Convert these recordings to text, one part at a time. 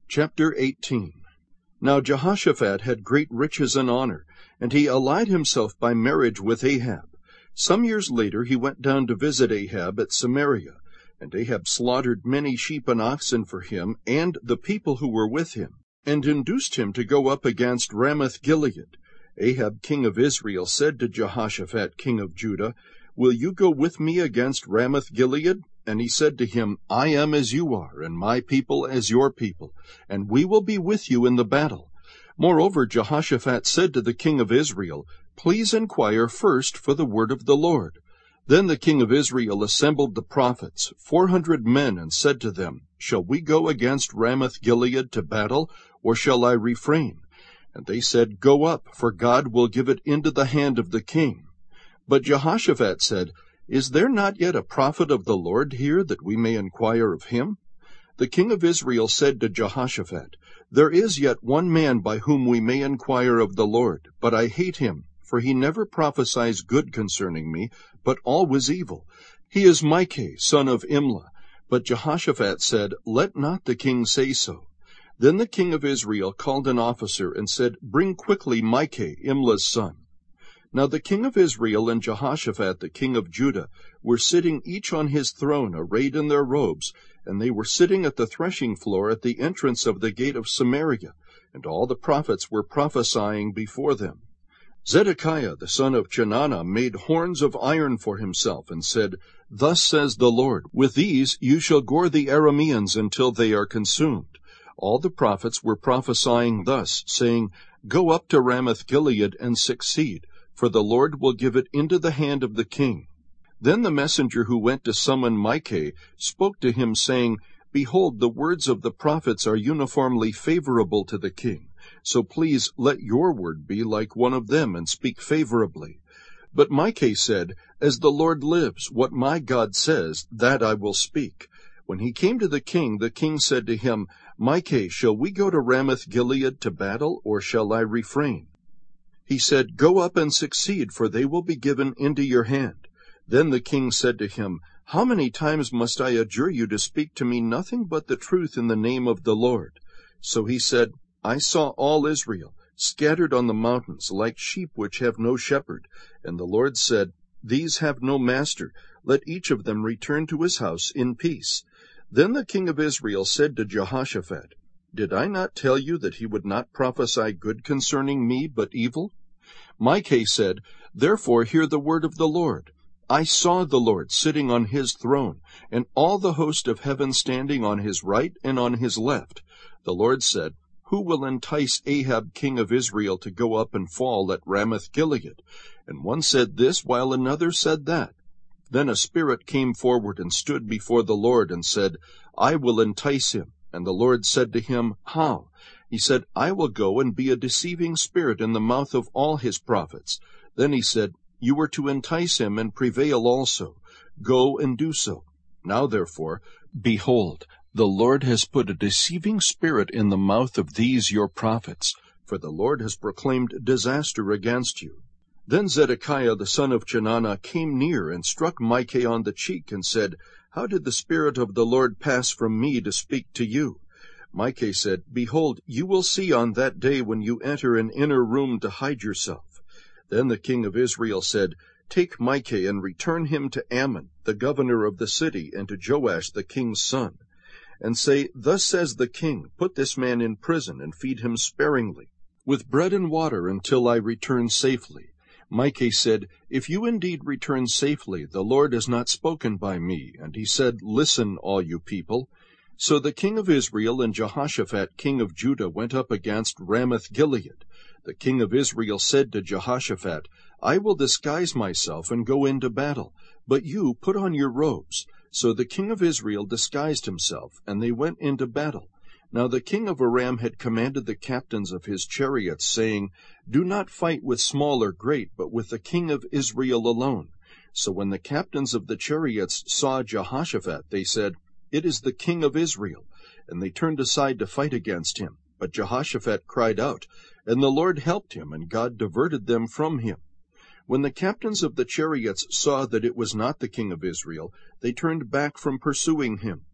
Chapter 18. Now Jehoshaphat had great riches and honor, and he allied himself by marriage with Ahab. Some years later he went down to visit Ahab at Samaria, and Ahab slaughtered many sheep and oxen for him and the people who were with him, and induced him to go up against Ramoth-Gilead. Ahab king of Israel said to Jehoshaphat king of Judah, "Will you go with me against Ramoth-Gilead?" And he said to him, "I am as you are, and my people as your people, and we will be with you in the battle." Moreover, Jehoshaphat said to the king of Israel, "Please inquire first for the word of the Lord." Then the king of Israel assembled the prophets, 400 men, and said to them, "Shall we go against Ramoth-Gilead to battle, or shall I refrain?" And they said, "Go up, for God will give it into the hand of the king." But Jehoshaphat said, "Is there not yet a prophet of the Lord here, that we may inquire of him?" The king of Israel said to Jehoshaphat, "There is yet one man by whom we may inquire of the Lord, but I hate him, for he never prophesies good concerning me, but always evil. He is Micah, son of Imlah." But Jehoshaphat said, "Let not the king say so." Then the king of Israel called an officer and said, "Bring quickly Micah, Imlah's son." Now the king of Israel and Jehoshaphat the king of Judah were sitting each on his throne, arrayed in their robes, and they were sitting at the threshing floor at the entrance of the gate of Samaria, and all the prophets were prophesying before them. Zedekiah the son of Chenaanah made horns of iron for himself, and said, "Thus says the Lord, with these you shall gore the Arameans until they are consumed." All the prophets were prophesying thus, saying, "Go up to Ramoth-Gilead and succeed, for the Lord will give it into the hand of the king." Then the messenger who went to summon Micah spoke to him, saying, "Behold, the words of the prophets are uniformly favorable to the king. So please let your word be like one of them, and speak favorably." But Micah said, "As the Lord lives, what my God says, that I will speak." When he came to the king said to him, "Micah, shall we go to Ramoth-Gilead to battle, or shall I refrain?" He said, "Go up and succeed, for they will be given into your hand." Then the king said to him, "How many times must I adjure you to speak to me nothing but the truth in the name of the Lord?" So he said, "I saw all Israel scattered on the mountains, like sheep which have no shepherd. And the Lord said, These have no master. Let each of them return to his house in peace." Then the king of Israel said to Jehoshaphat, "Did I not tell you that he would not prophesy good concerning me, but evil?" Micah said, "Therefore hear the word of the Lord. I saw the Lord sitting on his throne, and all the host of heaven standing on his right and on his left. The Lord said, Who will entice Ahab king of Israel to go up and fall at Ramoth-Gilead? And one said this, while another said that. Then a spirit came forward and stood before the Lord, and said, I will entice him. And the Lord said to him, How? He said, I will go and be a deceiving spirit in the mouth of all his prophets. Then he said, You were to entice him and prevail also. Go and do so. Now therefore, behold, the Lord has put a deceiving spirit in the mouth of these your prophets, for the Lord has proclaimed disaster against you. Then Zedekiah the son of Chenaanah came near and struck Micah on the cheek, and said, How did the Spirit of the Lord pass from me to speak to you? Micah said, Behold, you will see on that day when you enter an inner room to hide yourself. Then the king of Israel said, Take Micah and return him to Ammon, the governor of the city, and to Joash the king's son. And say, Thus says the king, Put this man in prison, and feed him sparingly, with bread and water, until I return safely. Micah said, If you indeed return safely, the Lord has not spoken by me. And he said, Listen, all you people. So the king of Israel and Jehoshaphat king of Judah went up against Ramoth-Gilead. The king of Israel said to Jehoshaphat, I will disguise myself and go into battle, but you put on your robes. So the king of Israel disguised himself, and they went into battle. Now the king of Aram had commanded the captains of his chariots, saying, Do not fight with small or great, but with the king of Israel alone. So when the captains of the chariots saw Jehoshaphat, they said, It is the king of Israel. And they turned aside to fight against him. But Jehoshaphat cried out, and the Lord helped him, and God diverted them from him. When the captains of the chariots saw that it was not the king of Israel, they turned back from pursuing him.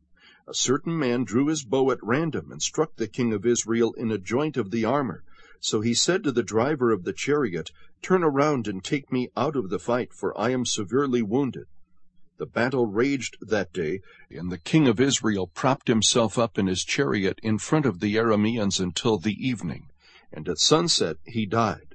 A certain man drew his bow at random and struck the king of Israel in a joint of the armor. So he said to the driver of the chariot, "Turn around and take me out of the fight, for I am severely wounded." The battle raged that day, and the king of Israel propped himself up in his chariot in front of the Arameans until the evening, and at sunset he died.